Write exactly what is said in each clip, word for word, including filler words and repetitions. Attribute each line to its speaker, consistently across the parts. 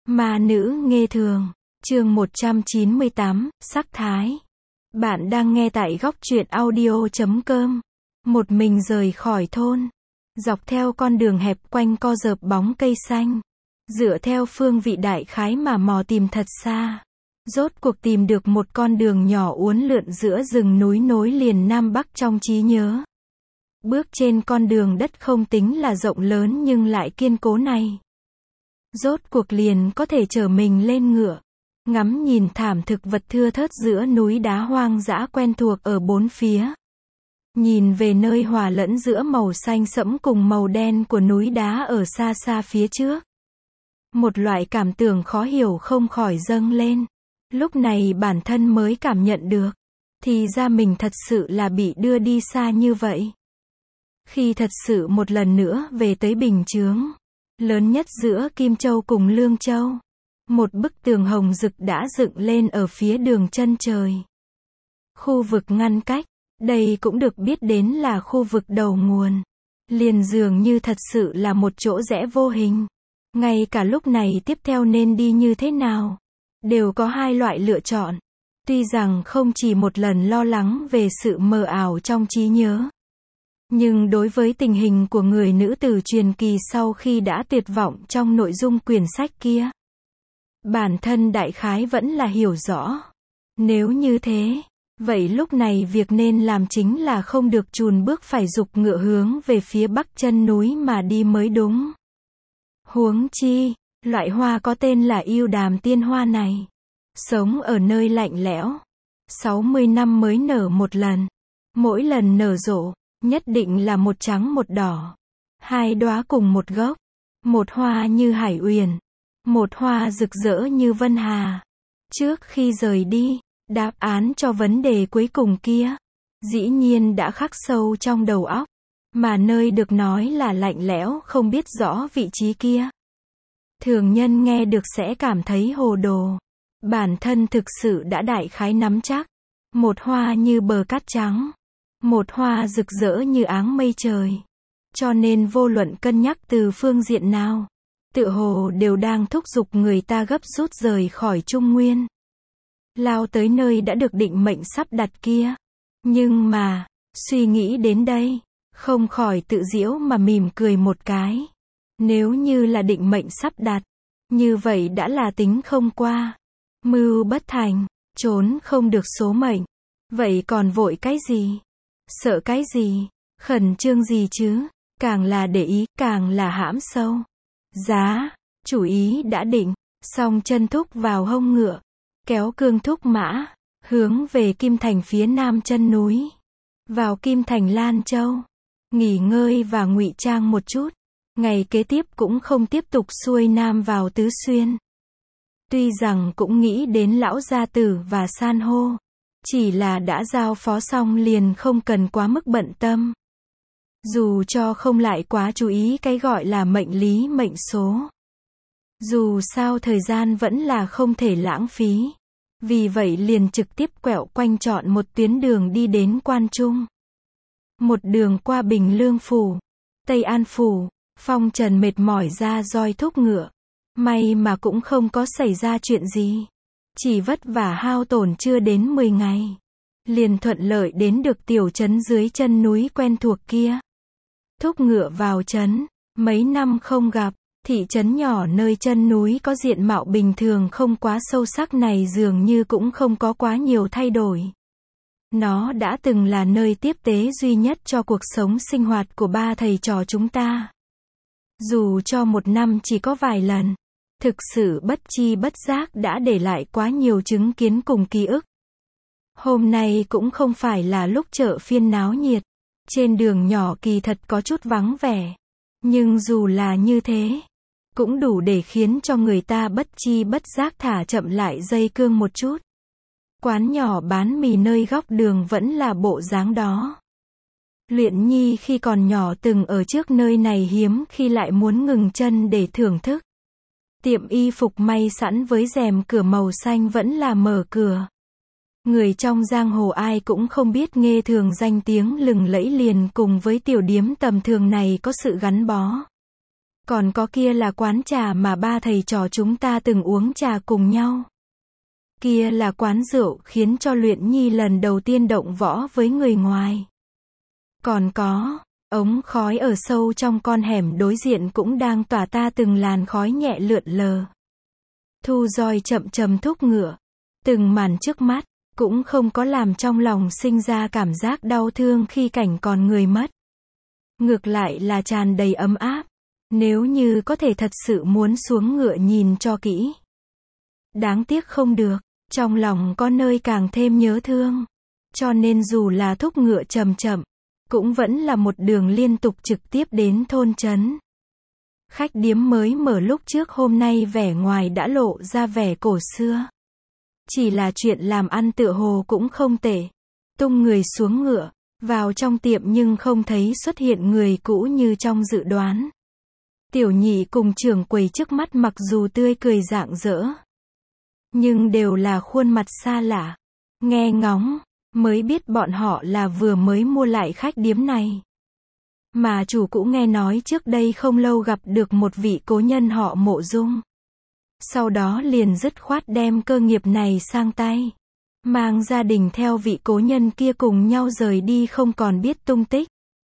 Speaker 1: Ma nữ nghê thường, chương một trăm chín mươi tám, sắc thái. Bạn đang nghe tại góc truyện audio chấm com. Một mình rời khỏi thôn, dọc theo con đường hẹp quanh co dợp bóng cây xanh, dựa theo phương vị đại khái mà mò tìm thật xa. Rốt cuộc tìm được một con đường nhỏ uốn lượn giữa rừng núi nối liền Nam Bắc trong trí nhớ. Bước trên con đường đất không tính là rộng lớn nhưng lại kiên cố này. Rốt cuộc liền có thể chở mình lên ngựa, ngắm nhìn thảm thực vật thưa thớt giữa núi đá hoang dã quen thuộc ở bốn phía. Nhìn về nơi hòa lẫn giữa màu xanh sẫm cùng màu đen của núi đá ở xa xa phía trước. Một loại cảm tưởng khó hiểu không khỏi dâng lên. Lúc này bản thân mới cảm nhận được, thì ra mình thật sự là bị đưa đi xa như vậy. Khi thật sự một lần nữa về tới Bình Chướng, lớn nhất giữa Kim Châu cùng Lương Châu, một bức tường hồng rực đã dựng lên ở phía đường chân trời. Khu vực ngăn cách, đây cũng được biết đến là khu vực đầu nguồn. Liền dường như thật sự là một chỗ rẽ vô hình. Ngay cả lúc này tiếp theo nên đi như thế nào, đều có hai loại lựa chọn. Tuy rằng không chỉ một lần lo lắng về sự mờ ảo trong trí nhớ, nhưng đối với tình hình của người nữ tử truyền kỳ sau khi đã tuyệt vọng trong nội dung quyển sách kia, bản thân đại khái vẫn là hiểu rõ. Nếu như thế, vậy lúc này việc nên làm chính là không được chùn bước phải giục ngựa hướng về phía bắc chân núi mà đi mới đúng. Huống chi, loại hoa có tên là yêu đàm tiên hoa này, sống ở nơi lạnh lẽo, sáu mươi năm mới nở một lần. Mỗi lần nở rộ, nhất định là một trắng một đỏ. Hai đóa cùng một gốc. Một hoa như hải uyển, một hoa rực rỡ như vân hà. Trước khi rời đi, đáp án cho vấn đề cuối cùng kia, dĩ nhiên đã khắc sâu trong đầu óc. Mà nơi được nói là lạnh lẽo không biết rõ vị trí kia, thường nhân nghe được sẽ cảm thấy hồ đồ. Bản thân thực sự đã đại khái nắm chắc. Một hoa như bờ cát trắng, một hoa rực rỡ như áng mây trời. Cho nên vô luận cân nhắc từ phương diện nào, tựa hồ đều đang thúc giục người ta gấp rút rời khỏi Trung Nguyên, lao tới nơi đã được định mệnh sắp đặt kia. Nhưng mà, suy nghĩ đến đây, không khỏi tự giễu mà mỉm cười một cái. Nếu như là định mệnh sắp đặt, như vậy đã là tính không qua, mưu bất thành, trốn không được số mệnh. Vậy còn vội cái gì? Sợ cái gì? Khẩn trương gì chứ? Càng là để ý, càng là hãm sâu. Giá, chủ ý đã định, song chân thúc vào hông ngựa, kéo cương thúc mã, hướng về Kim Thành phía nam chân núi. Vào Kim Thành Lan Châu, nghỉ ngơi và ngụy trang một chút. Ngày kế tiếp cũng không tiếp tục xuôi nam vào Tứ Xuyên. Tuy rằng cũng nghĩ đến lão gia tử và san hô, chỉ là đã giao phó xong liền không cần quá mức bận tâm. Dù cho không lại quá chú ý cái gọi là mệnh lý mệnh số. Dù sao thời gian vẫn là không thể lãng phí. Vì vậy liền trực tiếp quẹo quanh chọn một tuyến đường đi đến Quan Trung. Một đường qua Bình Lương Phủ, Tây An Phủ, phong trần mệt mỏi ra roi thúc ngựa. May mà cũng không có xảy ra chuyện gì. Chỉ vất vả hao tổn chưa đến mười ngày. Liền thuận lợi đến được tiểu trấn dưới chân núi quen thuộc kia. Thúc ngựa vào trấn, mấy năm không gặp, thị trấn nhỏ nơi chân núi có diện mạo bình thường không quá sâu sắc này dường như cũng không có quá nhiều thay đổi. Nó đã từng là nơi tiếp tế duy nhất cho cuộc sống sinh hoạt của ba thầy trò chúng ta. Dù cho một năm chỉ có vài lần, thực sự bất chi bất giác đã để lại quá nhiều chứng kiến cùng ký ức. Hôm nay cũng không phải là lúc chợ phiên náo nhiệt, trên đường nhỏ kỳ thật có chút vắng vẻ. Nhưng dù là như thế, cũng đủ để khiến cho người ta bất chi bất giác thả chậm lại dây cương một chút. Quán nhỏ bán mì nơi góc đường vẫn là bộ dáng đó. Luyện Nhi khi còn nhỏ từng ở trước nơi này hiếm khi lại muốn ngừng chân để thưởng thức. Tiệm y phục may sẵn với rèm cửa màu xanh vẫn là mở cửa. Người trong giang hồ ai cũng không biết nghê thường danh tiếng lừng lẫy liền cùng với tiểu điếm tầm thường này có sự gắn bó. Còn có kia là quán trà mà ba thầy trò chúng ta từng uống trà cùng nhau. Kia là quán rượu khiến cho Luyện Nhi lần đầu tiên động võ với người ngoài. Còn có, ống khói ở sâu trong con hẻm đối diện cũng đang tỏa ta từng làn khói nhẹ lượn lờ. Thu roi chậm chậm thúc ngựa. Từng màn trước mắt, cũng không có làm trong lòng sinh ra cảm giác đau thương khi cảnh còn người mất. Ngược lại là tràn đầy ấm áp. Nếu như có thể thật sự muốn xuống ngựa nhìn cho kỹ. Đáng tiếc không được, trong lòng có nơi càng thêm nhớ thương. Cho nên dù là thúc ngựa chậm chậm, cũng vẫn là một đường liên tục trực tiếp đến thôn trấn. Khách điếm mới mở lúc trước hôm nay vẻ ngoài đã lộ ra vẻ cổ xưa. Chỉ là chuyện làm ăn tựa hồ cũng không tệ. Tung người xuống ngựa, vào trong tiệm nhưng không thấy xuất hiện người cũ như trong dự đoán. Tiểu nhị cùng trưởng quầy trước mắt mặc dù tươi cười rạng rỡ, nhưng đều là khuôn mặt xa lạ. Nghe ngóng, mới biết bọn họ là vừa mới mua lại khách điếm này. Mà chủ cũ nghe nói trước đây không lâu gặp được một vị cố nhân họ Mộ Dung. Sau đó liền dứt khoát đem cơ nghiệp này sang tay. Mang gia đình theo vị cố nhân kia cùng nhau rời đi không còn biết tung tích.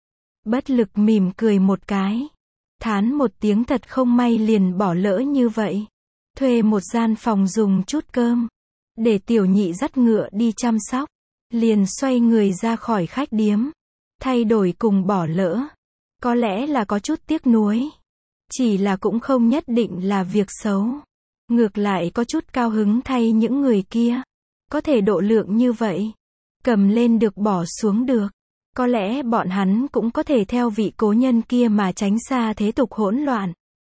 Speaker 1: Bất lực mỉm cười một cái. Thán một tiếng thật không may liền bỏ lỡ như vậy. Thuê một gian phòng dùng chút cơm. Để tiểu nhị dắt ngựa đi chăm sóc. Liền xoay người ra khỏi khách điếm. Thay đổi cùng bỏ lỡ. Có lẽ là có chút tiếc nuối. Chỉ là cũng không nhất định là việc xấu. Ngược lại có chút cao hứng thay những người kia. Có thể độ lượng như vậy. Cầm lên được bỏ xuống được. Có lẽ bọn hắn cũng có thể theo vị cố nhân kia mà tránh xa thế tục hỗn loạn.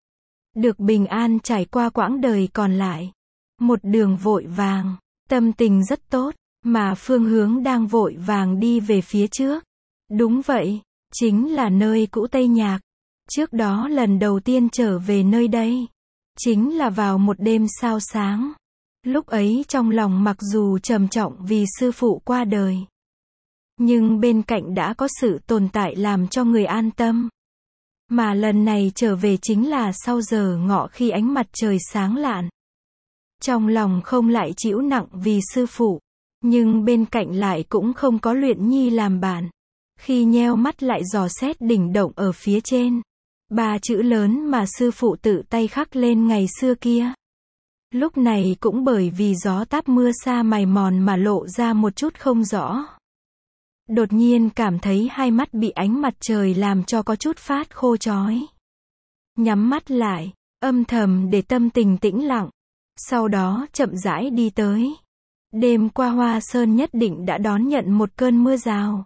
Speaker 1: Được bình an trải qua quãng đời còn lại. Một đường vội vàng. Tâm tình rất tốt. Mà phương hướng đang vội vàng đi về phía trước. Đúng vậy. Chính là nơi cũ Tây Nhạc. Trước đó lần đầu tiên trở về nơi đây. Chính là vào một đêm sao sáng. Lúc ấy trong lòng mặc dù trầm trọng vì sư phụ qua đời. Nhưng bên cạnh đã có sự tồn tại làm cho người an tâm. Mà lần này trở về chính là sau giờ ngọ khi ánh mặt trời sáng lạn. Trong lòng không lại chịu nặng vì sư phụ. Nhưng bên cạnh lại cũng không có Luyện Nhi làm bạn. Khi nheo mắt lại dò xét đỉnh động ở phía trên. Ba chữ lớn mà sư phụ tự tay khắc lên ngày xưa kia. Lúc này cũng bởi vì gió táp mưa sa mài mòn mà lộ ra một chút không rõ. Đột nhiên cảm thấy hai mắt bị ánh mặt trời làm cho có chút phát khô chói. Nhắm mắt lại, âm thầm để tâm tình tĩnh lặng. Sau đó chậm rãi đi tới. Đêm qua Hoa Sơn nhất định đã đón nhận một cơn mưa rào.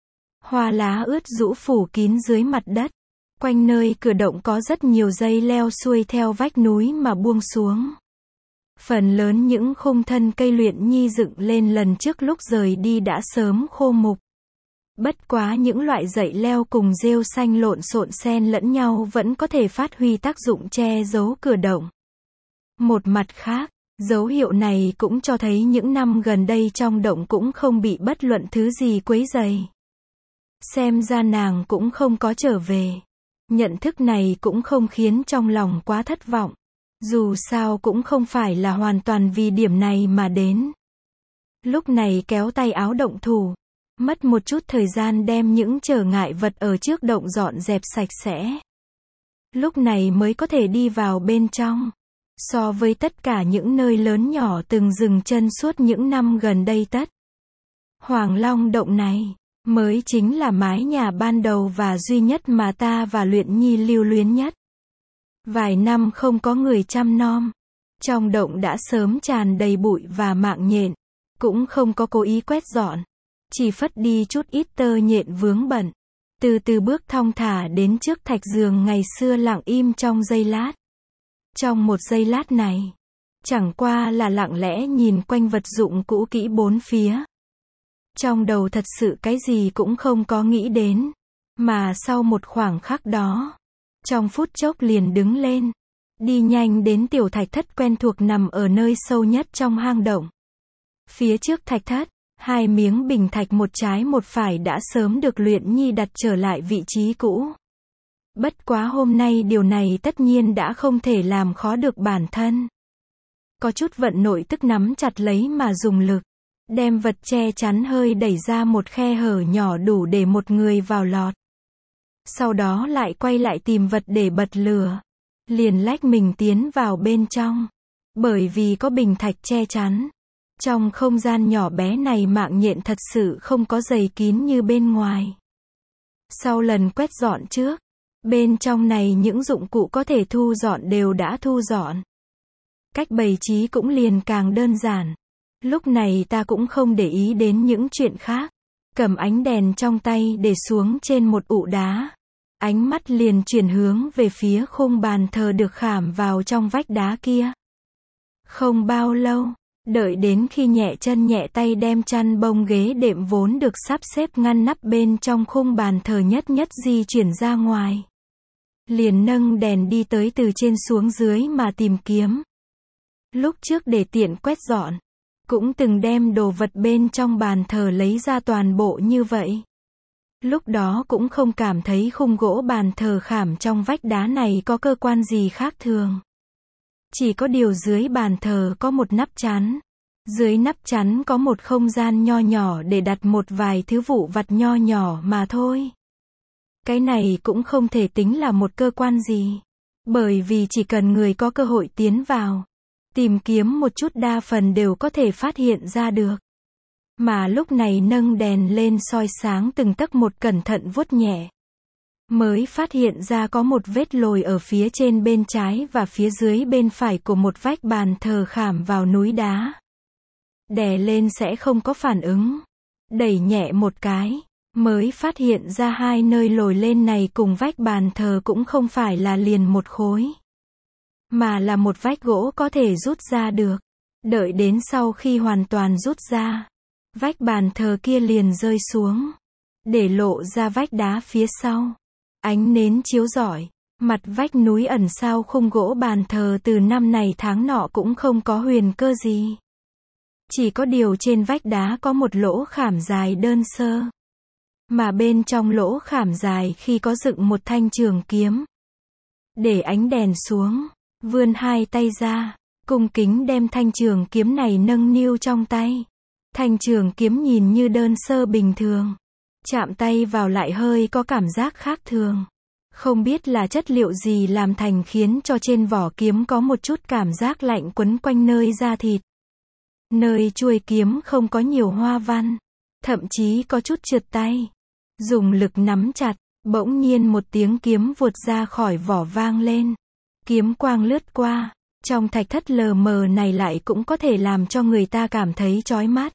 Speaker 1: Hoa lá ướt rũ phủ kín dưới mặt đất. Quanh nơi cửa động có rất nhiều dây leo xuôi theo vách núi mà buông xuống. Phần lớn những khung thân cây Luyện Nhi dựng lên lần trước lúc rời đi đã sớm khô mục. Bất quá những loại dãy leo cùng rêu xanh lộn xộn xen lẫn nhau vẫn có thể phát huy tác dụng che giấu cửa động. Một mặt khác, dấu hiệu này cũng cho thấy những năm gần đây trong động cũng không bị bất luận thứ gì quấy rầy. Xem ra nàng cũng không có trở về. Nhận thức này cũng không khiến trong lòng quá thất vọng. Dù sao cũng không phải là hoàn toàn vì điểm này mà đến. Lúc này kéo tay áo động thủ. Mất một chút thời gian đem những trở ngại vật ở trước động dọn dẹp sạch sẽ. Lúc này mới có thể đi vào bên trong. So với tất cả những nơi lớn nhỏ từng dừng chân suốt những năm gần đây tất. Hoàng Long động này, mới chính là mái nhà ban đầu và duy nhất mà ta và Luyện Nhi lưu luyến nhất. Vài năm không có người chăm nom. Trong động đã sớm tràn đầy bụi và mạng nhện. Cũng không có cố ý quét dọn. Chỉ phất đi chút ít tơ nhện vướng bẩn. Từ từ bước thong thả đến trước thạch giường ngày xưa lặng im trong giây lát. Trong một giây lát này, chẳng qua là lặng lẽ nhìn quanh vật dụng cũ kỹ bốn phía. Trong đầu thật sự cái gì cũng không có nghĩ đến. Mà sau một khoảng khắc đó, trong phút chốc liền đứng lên. Đi nhanh đến tiểu thạch thất quen thuộc nằm ở nơi sâu nhất trong hang động. Phía trước thạch thất, hai miếng bình thạch một trái một phải đã sớm được Luyện Nhi đặt trở lại vị trí cũ. Bất quá hôm nay điều này tất nhiên đã không thể làm khó được bản thân. Có chút vận nội tức nắm chặt lấy mà dùng lực, đem vật che chắn hơi đẩy ra một khe hở nhỏ đủ để một người vào lọt. Sau đó lại quay lại tìm vật để bật lửa. Liền lách mình tiến vào bên trong. Bởi vì có bình thạch che chắn. Trong không gian nhỏ bé này mạng nhện thật sự không có dày kín như bên ngoài. Sau lần quét dọn trước, bên trong này những dụng cụ có thể thu dọn đều đã thu dọn. Cách bày trí cũng liền càng đơn giản. Lúc này ta cũng không để ý đến những chuyện khác. Cầm ánh đèn trong tay để xuống trên một ụ đá. Ánh mắt liền chuyển hướng về phía khung bàn thờ được khảm vào trong vách đá kia. Không bao lâu, đợi đến khi nhẹ chân nhẹ tay đem chăn bông ghế đệm vốn được sắp xếp ngăn nắp bên trong khung bàn thờ nhất nhất di chuyển ra ngoài. Liền nâng đèn đi tới từ trên xuống dưới mà tìm kiếm. Lúc trước để tiện quét dọn, cũng từng đem đồ vật bên trong bàn thờ lấy ra toàn bộ như vậy. Lúc đó cũng không cảm thấy khung gỗ bàn thờ khảm trong vách đá này có cơ quan gì khác thường. Chỉ có điều dưới bàn thờ có một nắp chắn. Dưới nắp chắn có một không gian nho nhỏ để đặt một vài thứ vụn vặt nho nhỏ mà thôi. Cái này cũng không thể tính là một cơ quan gì. Bởi vì chỉ cần người có cơ hội tiến vào, tìm kiếm một chút đa phần đều có thể phát hiện ra được. Mà lúc này nâng đèn lên soi sáng từng tấc một cẩn thận vuốt nhẹ. Mới phát hiện ra có một vết lồi ở phía trên bên trái và phía dưới bên phải của một vách bàn thờ khảm vào núi đá. Đè lên sẽ không có phản ứng. Đẩy nhẹ một cái, mới phát hiện ra hai nơi lồi lên này cùng vách bàn thờ cũng không phải là liền một khối. Mà là một vách gỗ có thể rút ra được. Đợi đến sau khi hoàn toàn rút ra, vách bàn thờ kia liền rơi xuống, để lộ ra vách đá phía sau. Ánh nến chiếu rọi, mặt vách núi ẩn sau khung gỗ bàn thờ từ năm này tháng nọ cũng không có huyền cơ gì. Chỉ có điều trên vách đá có một lỗ khảm dài đơn sơ. Mà bên trong lỗ khảm dài khi có dựng một thanh trường kiếm. Để ánh đèn xuống, vươn hai tay ra, cung kính đem thanh trường kiếm này nâng niu trong tay. Thanh trường kiếm nhìn như đơn sơ bình thường. Chạm tay vào lại hơi có cảm giác khác thường. Không biết là chất liệu gì làm thành khiến cho trên vỏ kiếm có một chút cảm giác lạnh quấn quanh nơi da thịt. Nơi chuôi kiếm không có nhiều hoa văn. Thậm chí có chút trượt tay. Dùng lực nắm chặt, bỗng nhiên một tiếng kiếm vụt ra khỏi vỏ vang lên. Kiếm quang lướt qua. Trong thạch thất lờ mờ này lại cũng có thể làm cho người ta cảm thấy chói mắt.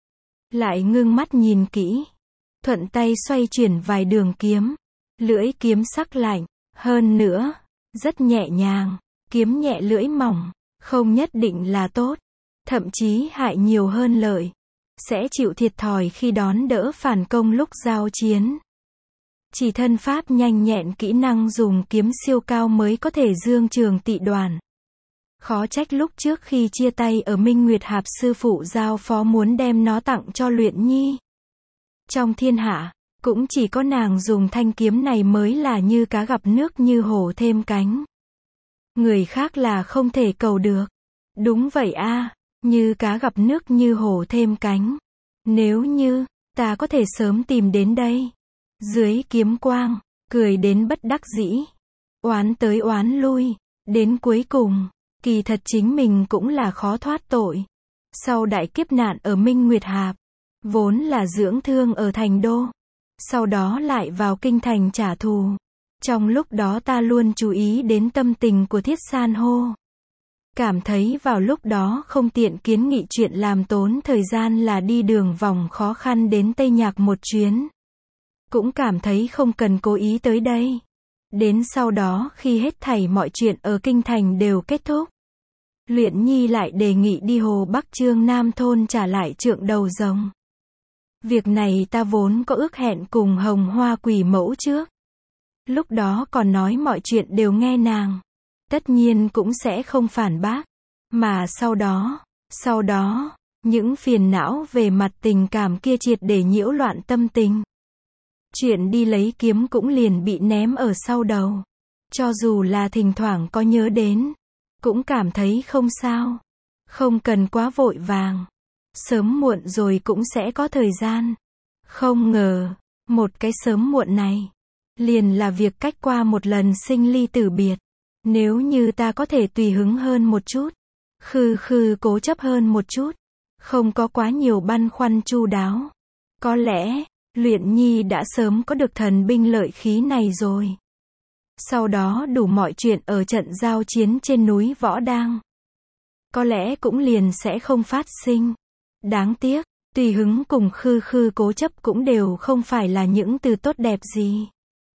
Speaker 1: Lại ngưng mắt nhìn kỹ. Thuận tay xoay chuyển vài đường kiếm. Lưỡi kiếm sắc lạnh. Hơn nữa, rất nhẹ nhàng. Kiếm nhẹ lưỡi mỏng. Không nhất định là tốt. Thậm chí hại nhiều hơn lợi. Sẽ chịu thiệt thòi khi đón đỡ phản công lúc giao chiến. Chỉ thân pháp nhanh nhẹn kỹ năng dùng kiếm siêu cao mới có thể dương trường tị đoàn. Khó trách lúc trước khi chia tay ở Minh Nguyệt Hạp sư phụ giao phó muốn đem nó tặng cho Luyện Nhi. Trong thiên hạ, cũng chỉ có nàng dùng thanh kiếm này mới là như cá gặp nước như hổ thêm cánh. Người khác là không thể cầu được. Đúng vậy a, như cá gặp nước như hổ thêm cánh. Nếu như, ta có thể sớm tìm đến đây. Dưới kiếm quang, cười đến bất đắc dĩ. Oán tới oán lui, đến cuối cùng, kỳ thật chính mình cũng là khó thoát tội. Sau đại kiếp nạn ở Minh Nguyệt Hạp, vốn là dưỡng thương ở thành đô. Sau đó lại vào kinh thành trả thù. Trong lúc đó ta luôn chú ý đến tâm tình của Thiết San hô. Cảm thấy vào lúc đó không tiện kiến nghị chuyện làm tốn thời gian là đi đường vòng khó khăn đến Tây Nhạc một chuyến. Cũng cảm thấy không cần cố ý tới đây. Đến sau đó khi hết thảy mọi chuyện ở kinh thành đều kết thúc, Luyện Nhi lại đề nghị đi Hồ Bắc Trương Nam thôn trả lại trượng đầu rồng. Việc này ta vốn có ước hẹn cùng Hồng Hoa Quỷ Mẫu trước. Lúc đó còn nói mọi chuyện đều nghe nàng. Tất nhiên cũng sẽ không phản bác. Mà sau đó, sau đó, những phiền não về mặt tình cảm kia triệt để nhiễu loạn tâm tình. Chuyện đi lấy kiếm cũng liền bị ném ở sau đầu. Cho dù là thỉnh thoảng có nhớ đến, cũng cảm thấy không sao. Không cần quá vội vàng. Sớm muộn rồi cũng sẽ có thời gian. Không ngờ, một cái sớm muộn này, liền là việc cách qua một lần sinh ly tử biệt. Nếu như ta có thể tùy hứng hơn một chút, khư khư cố chấp hơn một chút, không có quá nhiều băn khoăn chu đáo, có lẽ, Luyện Nhi đã sớm có được thần binh lợi khí này rồi. Sau đó đủ mọi chuyện ở trận giao chiến trên núi Võ Đang, có lẽ cũng liền sẽ không phát sinh. Đáng tiếc, tùy hứng cùng khư khư cố chấp cũng đều không phải là những từ tốt đẹp gì.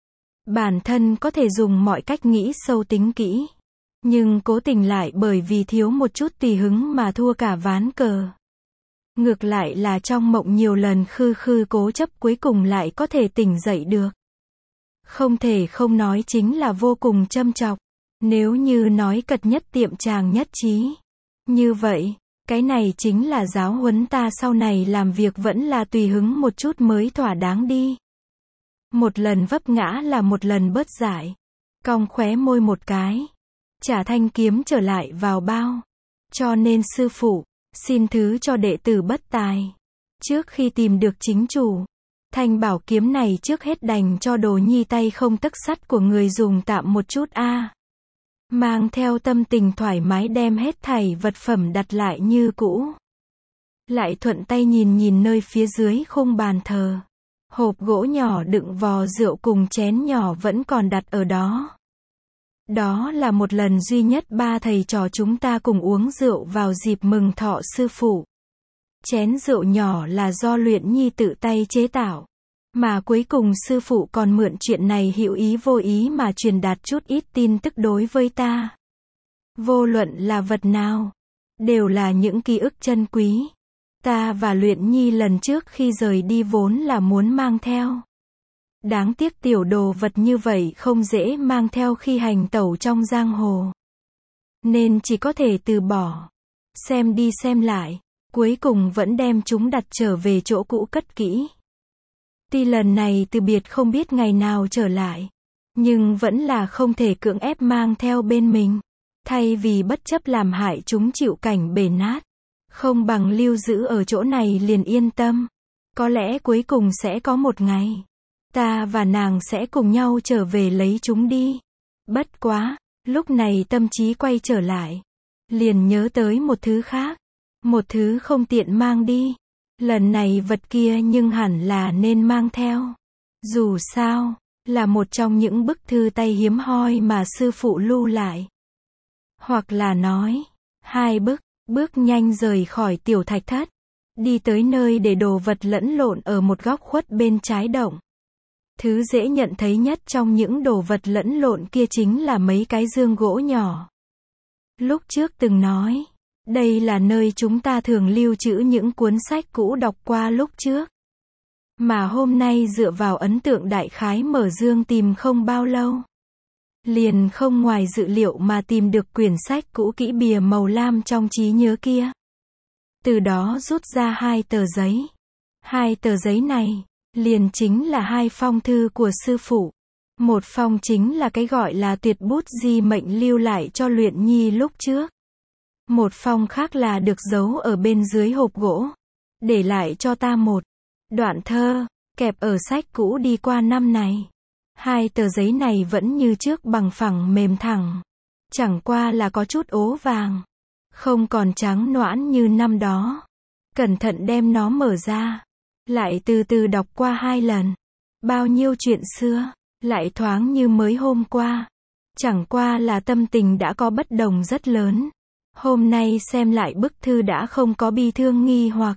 Speaker 1: Bản thân có thể dùng mọi cách nghĩ sâu tính kỹ, nhưng cố tình lại bởi vì thiếu một chút tùy hứng mà thua cả ván cờ. Ngược lại là trong mộng nhiều lần khư khư cố chấp cuối cùng lại có thể tỉnh dậy được. Không thể không nói chính là vô cùng châm chọc. Nếu như nói cật nhất tiệm tràng nhất trí. Như vậy, cái này chính là giáo huấn ta sau này làm việc vẫn là tùy hứng một chút mới thỏa đáng đi. Một lần vấp ngã là một lần bớt giải. Cong khóe môi một cái. Trả thanh kiếm trở lại vào bao. Cho nên sư phụ, xin thứ cho đệ tử bất tài. Trước khi tìm được chính chủ, thanh bảo kiếm này trước hết đành cho Đồ Nhi tay không tấc sắt của người dùng tạm một chút a. À. Mang theo tâm tình thoải mái đem hết thảy vật phẩm đặt lại như cũ. Lại thuận tay nhìn nhìn nơi phía dưới khung bàn thờ. Hộp gỗ nhỏ đựng vò rượu cùng chén nhỏ vẫn còn đặt ở đó. Đó là một lần duy nhất ba thầy trò chúng ta cùng uống rượu vào dịp mừng thọ sư phụ. Chén rượu nhỏ là do Luyện Nhi tự tay chế tạo. Mà cuối cùng sư phụ còn mượn chuyện này hữu ý vô ý mà truyền đạt chút ít tin tức đối với ta. Vô luận là vật nào, đều là những ký ức chân quý. Ta và Luyện Nhi lần trước khi rời đi vốn là muốn mang theo. Đáng tiếc tiểu đồ vật như vậy không dễ mang theo khi hành tẩu trong giang hồ. Nên chỉ có thể từ bỏ. Xem đi xem lại, cuối cùng vẫn đem chúng đặt trở về chỗ cũ cất kỹ. Tuy lần này từ biệt không biết ngày nào trở lại, nhưng vẫn là không thể cưỡng ép mang theo bên mình. Thay vì bất chấp làm hại chúng chịu cảnh bể nát, không bằng lưu giữ ở chỗ này liền yên tâm. Có lẽ cuối cùng sẽ có một ngày, ta và nàng sẽ cùng nhau trở về lấy chúng đi. Bất quá, lúc này tâm trí quay trở lại, liền nhớ tới một thứ khác, một thứ không tiện mang đi. Lần này vật kia nhưng hẳn là nên mang theo. Dù sao, là một trong những bức thư tay hiếm hoi mà sư phụ lưu lại. Hoặc là nói, hai bức, bước nhanh rời khỏi tiểu thạch thất, đi tới nơi để đồ vật lẫn lộn ở một góc khuất bên trái động. Thứ dễ nhận thấy nhất trong những đồ vật lẫn lộn kia chính là mấy cái dương gỗ nhỏ. Lúc trước từng nói, đây là nơi chúng ta thường lưu trữ những cuốn sách cũ đọc qua lúc trước. Mà hôm nay dựa vào ấn tượng đại khái mở dương tìm không bao lâu, liền không ngoài dự liệu mà tìm được quyển sách cũ kỹ bìa màu lam trong trí nhớ kia. Từ đó rút ra hai tờ giấy. Hai tờ giấy này, liền chính là hai phong thư của sư phụ. Một phong chính là cái gọi là tuyệt bút di mệnh lưu lại cho Luyện Nhi lúc trước. Một phong khác là được giấu ở bên dưới hộp gỗ, để lại cho ta một đoạn thơ, kẹp ở sách cũ đi qua năm này. Hai tờ giấy này vẫn như trước bằng phẳng mềm thẳng, chẳng qua là có chút ố vàng, không còn trắng noãn như năm đó. Cẩn thận đem nó mở ra, lại từ từ đọc qua hai lần. Bao nhiêu chuyện xưa, lại thoáng như mới hôm qua. Chẳng qua là tâm tình đã có bất đồng rất lớn. Hôm nay xem lại bức thư đã không có bi thương nghi hoặc.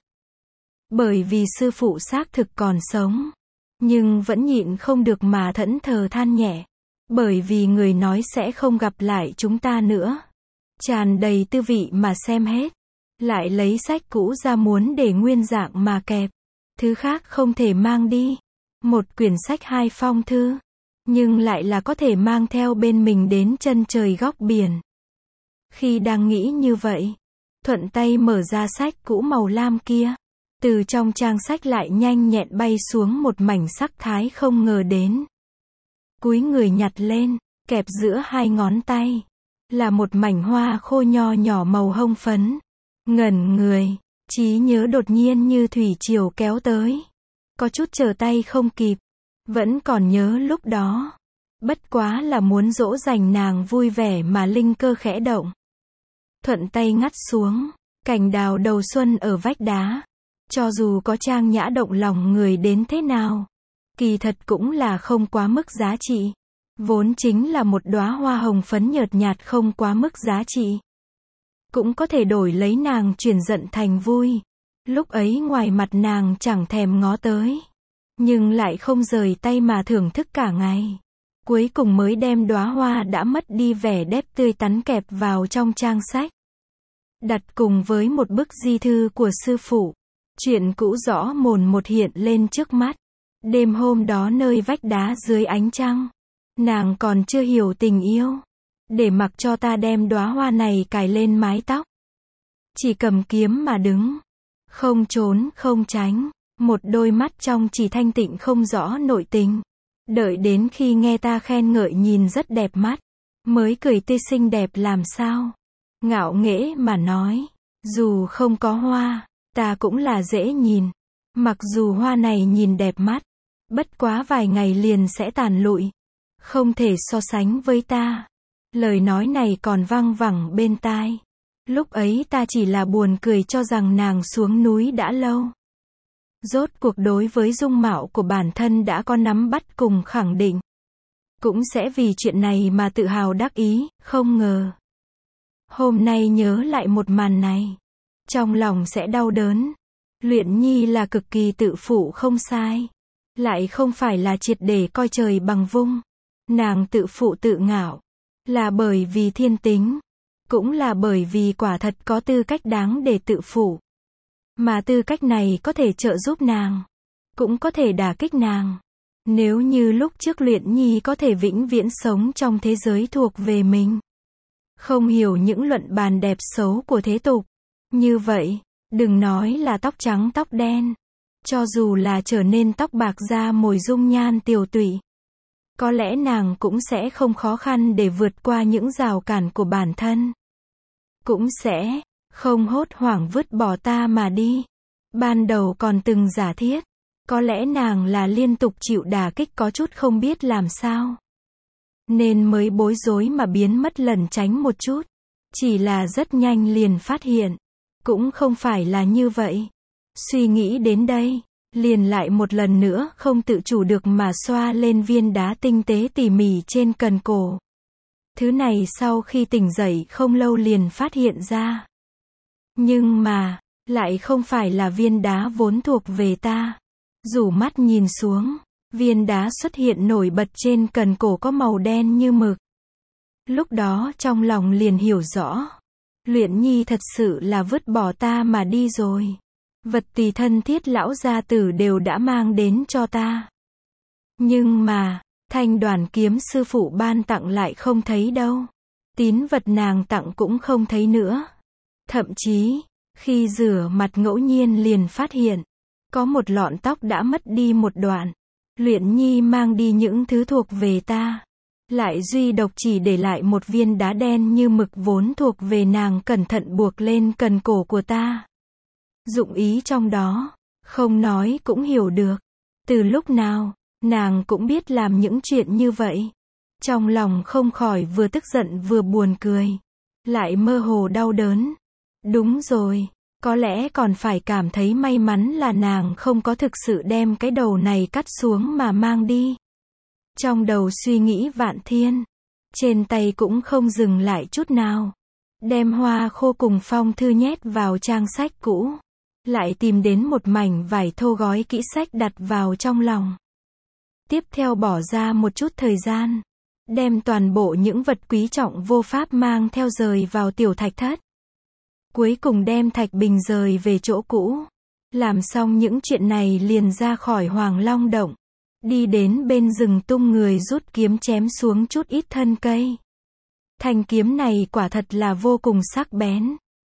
Speaker 1: Bởi vì sư phụ xác thực còn sống. Nhưng vẫn nhịn không được mà thẫn thờ than nhẹ. Bởi vì người nói sẽ không gặp lại chúng ta nữa. Tràn đầy tư vị mà xem hết. Lại lấy sách cũ ra muốn để nguyên dạng mà kẹp. Thứ khác không thể mang đi. Một quyển sách hai phong thư. Nhưng lại là có thể mang theo bên mình đến chân trời góc biển. Khi đang nghĩ như vậy, thuận tay mở ra sách cũ màu lam kia. Từ trong trang sách lại nhanh nhẹn bay xuống một mảnh sắc thái không ngờ đến. Cúi người nhặt lên, kẹp giữa hai ngón tay. Là một mảnh hoa khô nho nhỏ màu hông phấn. Ngẩn người, trí nhớ đột nhiên như thủy triều kéo tới. Có chút trở tay không kịp. Vẫn còn nhớ lúc đó. Bất quá là muốn dỗ dành nàng vui vẻ mà linh cơ khẽ động. Thuận tay ngắt xuống, cành đào đầu xuân ở vách đá. Cho dù có trang nhã động lòng người đến thế nào, kỳ thật cũng là không quá mức giá trị. Vốn chính là một đóa hoa hồng phấn nhợt nhạt không quá mức giá trị. Cũng có thể đổi lấy nàng chuyển giận thành vui. Lúc ấy ngoài mặt nàng chẳng thèm ngó tới. Nhưng lại không rời tay mà thưởng thức cả ngày. Cuối cùng mới đem đóa hoa đã mất đi vẻ đẹp tươi tắn kẹp vào trong trang sách. Đặt cùng với một bức di thư của sư phụ. Chuyện cũ rõ mồn một hiện lên trước mắt. Đêm hôm đó nơi vách đá dưới ánh trăng. Nàng còn chưa hiểu tình yêu. Để mặc cho ta đem đóa hoa này cài lên mái tóc. Chỉ cầm kiếm mà đứng. Không trốn, không tránh. Một đôi mắt trong chỉ thanh tịnh không rõ nội tình. Đợi đến khi nghe ta khen ngợi nhìn rất đẹp mắt. Mới cười tươi xinh đẹp làm sao. Ngạo nghễ mà nói. Dù không có hoa, ta cũng là dễ nhìn. Mặc dù hoa này nhìn đẹp mắt. Bất quá vài ngày liền sẽ tàn lụi. Không thể so sánh với ta. Lời nói này còn văng vẳng bên tai. Lúc ấy ta chỉ là buồn cười cho rằng nàng xuống núi đã lâu. Rốt cuộc đối với dung mạo của bản thân đã có nắm bắt cùng khẳng định. Cũng sẽ vì chuyện này mà tự hào đắc ý, không ngờ. Hôm nay nhớ lại một màn này. Trong lòng sẽ đau đớn. Luyện Nhi là cực kỳ tự phụ không sai. Lại không phải là triệt để coi trời bằng vung. Nàng tự phụ tự ngạo. Là bởi vì thiên tính. Cũng là bởi vì quả thật có tư cách đáng để tự phụ. Mà tư cách này có thể trợ giúp nàng. Cũng có thể đả kích nàng. Nếu như lúc trước Luyện Nhi có thể vĩnh viễn sống trong thế giới thuộc về mình. Không hiểu những luận bàn đẹp xấu của thế tục. Như vậy, đừng nói là tóc trắng tóc đen. Cho dù là trở nên tóc bạc da mồi dung nhan tiều tụy. Có lẽ nàng cũng sẽ không khó khăn để vượt qua những rào cản của bản thân. Cũng sẽ không hốt hoảng vứt bỏ ta mà đi. Ban đầu còn từng giả thiết. Có lẽ nàng là liên tục chịu đả kích có chút không biết làm sao. Nên mới bối rối mà biến mất lẩn tránh một chút. Chỉ là rất nhanh liền phát hiện. Cũng không phải là như vậy. Suy nghĩ đến đây. Liền lại một lần nữa không tự chủ được mà xoa lên viên đá tinh tế tỉ mỉ trên cần cổ. Thứ này sau khi tỉnh dậy không lâu liền phát hiện ra. Nhưng mà, lại không phải là viên đá vốn thuộc về ta. Rủ mắt nhìn xuống, viên đá xuất hiện nổi bật trên cần cổ có màu đen như mực. Lúc đó trong lòng liền hiểu rõ. Luyện Nhi thật sự là vứt bỏ ta mà đi rồi. Vật tùy thân thiết lão gia tử đều đã mang đến cho ta. Nhưng mà, thanh đoàn kiếm sư phụ ban tặng lại không thấy đâu. Tín vật nàng tặng cũng không thấy nữa. Thậm chí, khi rửa mặt ngẫu nhiên liền phát hiện. Có một lọn tóc đã mất đi một đoạn. Luyện Nhi mang đi những thứ thuộc về ta. Lại duy độc chỉ để lại một viên đá đen như mực vốn thuộc về nàng cẩn thận buộc lên cần cổ của ta. Dụng ý trong đó, không nói cũng hiểu được. Từ lúc nào, nàng cũng biết làm những chuyện như vậy. Trong lòng không khỏi vừa tức giận vừa buồn cười. Lại mơ hồ đau đớn. Đúng rồi, có lẽ còn phải cảm thấy may mắn là nàng không có thực sự đem cái đầu này cắt xuống mà mang đi. Trong đầu suy nghĩ vạn thiên. Trên tay cũng không dừng lại chút nào. Đem hoa khô cùng phong thư nhét vào trang sách cũ. Lại tìm đến một mảnh vải thô gói kỹ sách đặt vào trong lòng. Tiếp theo bỏ ra một chút thời gian. Đem toàn bộ những vật quý trọng vô pháp mang theo rời vào tiểu thạch thất. Cuối cùng đem thạch bình rời về chỗ cũ. Làm xong những chuyện này liền ra khỏi Hoàng Long Động. Đi đến bên rừng tung người rút kiếm chém xuống chút ít thân cây. Thanh kiếm này quả thật là vô cùng sắc bén.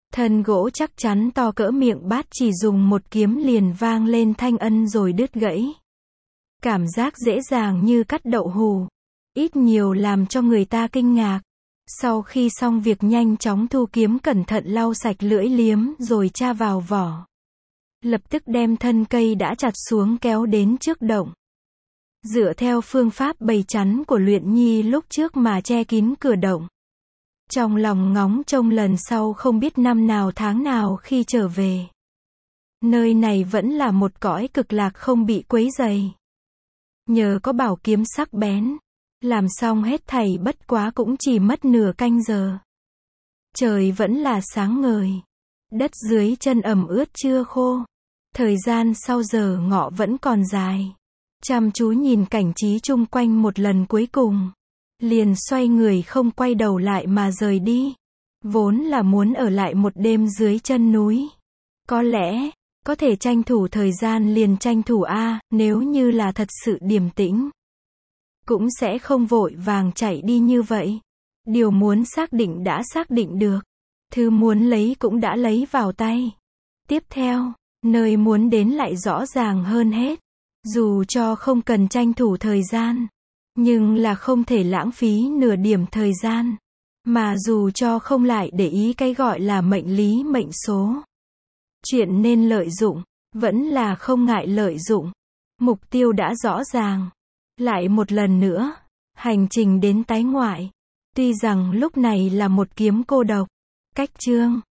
Speaker 1: Thân gỗ chắc chắn to cỡ miệng bát chỉ dùng một kiếm liền vang lên thanh ân rồi đứt gãy. Cảm giác dễ dàng như cắt đậu hù. Ít nhiều làm cho người ta kinh ngạc. Sau khi xong việc nhanh chóng thu kiếm cẩn thận lau sạch lưỡi liếm rồi tra vào vỏ. Lập tức đem thân cây đã chặt xuống kéo đến trước động. Dựa theo phương pháp bày chắn của Luyện Nhi lúc trước mà che kín cửa động. Trong lòng ngóng trông lần sau không biết năm nào tháng nào khi trở về. Nơi này vẫn là một cõi cực lạc không bị quấy rầy. Nhờ có bảo kiếm sắc bén. Làm xong hết thảy bất quá cũng chỉ mất nửa canh giờ. Trời vẫn là sáng ngời. Đất dưới chân ẩm ướt chưa khô. Thời gian sau giờ ngọ vẫn còn dài. Chăm chú nhìn cảnh trí chung quanh một lần cuối cùng. Liền xoay người không quay đầu lại mà rời đi. Vốn là muốn ở lại một đêm dưới chân núi. Có lẽ, có thể tranh thủ thời gian liền tranh thủ a, nếu như là thật sự điềm tĩnh. Cũng sẽ không vội vàng chạy đi như vậy. Điều muốn xác định đã xác định được. Thứ muốn lấy cũng đã lấy vào tay. Tiếp theo, nơi muốn đến lại rõ ràng hơn hết. Dù cho không cần tranh thủ thời gian. Nhưng là không thể lãng phí nửa điểm thời gian. Mà dù cho không lại để ý cái gọi là mệnh lý mệnh số. Chuyện nên lợi dụng, vẫn là không ngại lợi dụng. Mục tiêu đã rõ ràng. Lại một lần nữa, hành trình đến tái ngoại. Tuy rằng lúc này là một kiếm cô độc. Cách chương